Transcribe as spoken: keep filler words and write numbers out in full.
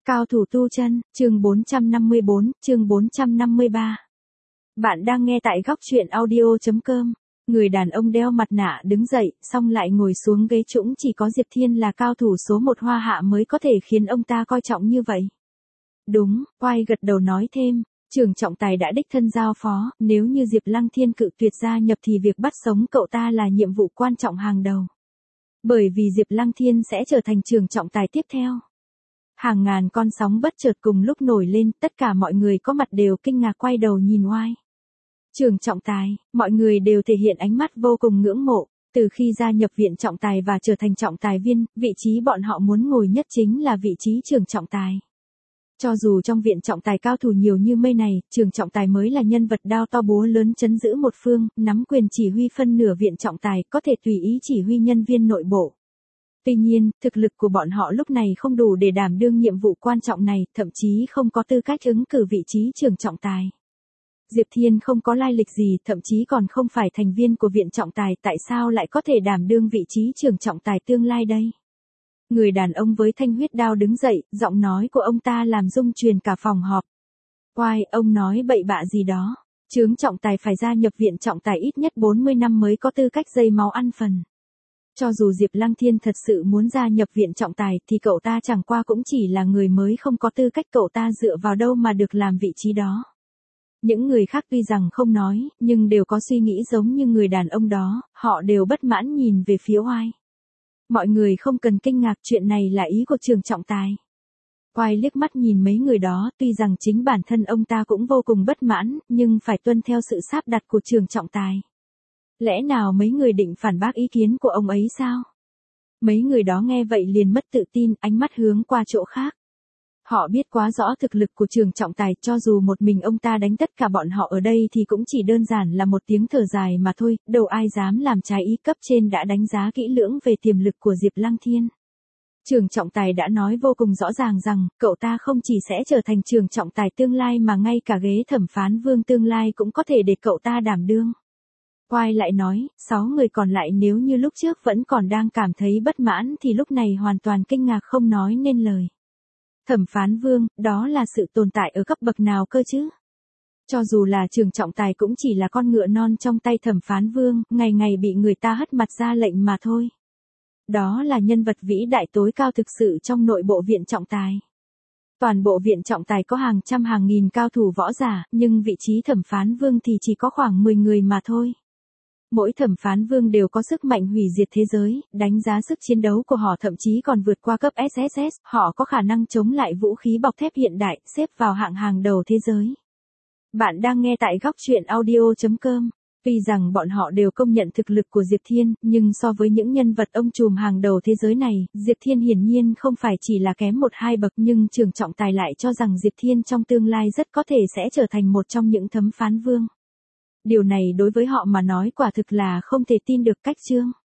Cao thủ tu chân, chương bốn trăm năm mươi bốn, chương bốn trăm năm mươi ba. Bạn đang nghe tại góc truyện audio chấm com. Người đàn ông đeo mặt nạ đứng dậy, xong lại ngồi xuống ghế trũng, chỉ có Diệp Thiên là cao thủ số một Hoa Hạ mới có thể khiến ông ta coi trọng như vậy. Đúng, Oai gật đầu nói thêm, Trường trọng tài đã đích thân giao phó, nếu như Diệp Lăng Thiên cự tuyệt gia nhập thì việc bắt sống cậu ta là nhiệm vụ quan trọng hàng đầu. Bởi vì Diệp Lăng Thiên sẽ trở thành trường trọng tài tiếp theo. Hàng ngàn con sóng bất chợt cùng lúc nổi lên, tất cả mọi người có mặt đều kinh ngạc quay đầu nhìn Oai. Trường trọng tài, mọi người đều thể hiện ánh mắt vô cùng ngưỡng mộ, từ khi gia nhập viện trọng tài và trở thành trọng tài viên, vị trí bọn họ muốn ngồi nhất chính là vị trí trường trọng tài. Cho dù trong viện trọng tài cao thủ nhiều như mây này, trường trọng tài mới là nhân vật đao to búa lớn trấn giữ một phương, nắm quyền chỉ huy phân nửa viện trọng tài, có thể tùy ý chỉ huy nhân viên nội bộ. Tuy nhiên, thực lực của bọn họ lúc này không đủ để đảm đương nhiệm vụ quan trọng này, thậm chí không có tư cách ứng cử vị trí trường trọng tài. Diệp Thiên không có lai lịch gì, thậm chí còn không phải thành viên của viện trọng tài, tại sao lại có thể đảm đương vị trí trường trọng tài tương lai đây? Người đàn ông với thanh huyết đao đứng dậy, giọng nói của ông ta làm rung truyền cả phòng họp. Oai, ông nói bậy bạ gì đó? Chướng trọng tài phải gia nhập viện trọng tài ít nhất bốn mươi năm mới có tư cách dây máu ăn phần. Cho dù Diệp Lăng Thiên thật sự muốn gia nhập viện trọng tài thì cậu ta chẳng qua cũng chỉ là người mới, không có tư cách, cậu ta dựa vào đâu mà được làm vị trí đó. Những người khác tuy rằng không nói, nhưng đều có suy nghĩ giống như người đàn ông đó, họ đều bất mãn nhìn về phía Oai. Mọi người không cần kinh ngạc, chuyện này là ý của trường trọng tài. Oai liếc mắt nhìn mấy người đó, tuy rằng chính bản thân ông ta cũng vô cùng bất mãn, nhưng phải tuân theo sự sắp đặt của trường trọng tài. Lẽ nào mấy người định phản bác ý kiến của ông ấy sao? Mấy người đó nghe vậy liền mất tự tin, ánh mắt hướng qua chỗ khác. Họ biết quá rõ thực lực của trường trọng tài, cho dù một mình ông ta đánh tất cả bọn họ ở đây thì cũng chỉ đơn giản là một tiếng thở dài mà thôi, đâu ai dám làm trái ý, cấp trên đã đánh giá kỹ lưỡng về tiềm lực của Diệp Lăng Thiên. Trường trọng tài đã nói vô cùng rõ ràng rằng, cậu ta không chỉ sẽ trở thành trường trọng tài tương lai mà ngay cả ghế thẩm phán vương tương lai cũng có thể để cậu ta đảm đương. Oai lại nói, sáu người còn lại nếu như lúc trước vẫn còn đang cảm thấy bất mãn thì lúc này hoàn toàn kinh ngạc không nói nên lời. Thẩm phán vương, đó là sự tồn tại ở cấp bậc nào cơ chứ? Cho dù là trường trọng tài cũng chỉ là con ngựa non trong tay thẩm phán vương, ngày ngày bị người ta hất mặt ra lệnh mà thôi. Đó là nhân vật vĩ đại tối cao thực sự trong nội bộ viện trọng tài. Toàn bộ viện trọng tài có hàng trăm hàng nghìn cao thủ võ giả, nhưng vị trí thẩm phán vương thì chỉ có khoảng mười người mà thôi. Mỗi thẩm phán vương đều có sức mạnh hủy diệt thế giới, đánh giá sức chiến đấu của họ thậm chí còn vượt qua cấp ét ét ét, họ có khả năng chống lại vũ khí bọc thép hiện đại, xếp vào hạng hàng đầu thế giới. Bạn đang nghe tại góc truyện audio chấm com. Tuy rằng bọn họ đều công nhận thực lực của Diệp Thiên, nhưng so với những nhân vật ông trùm hàng đầu thế giới này, Diệp Thiên hiển nhiên không phải chỉ là kém một hai bậc, nhưng trường trọng tài lại cho rằng Diệp Thiên trong tương lai rất có thể sẽ trở thành một trong những thẩm phán vương. Điều này đối với họ mà nói quả thực là không thể tin được. Cách chương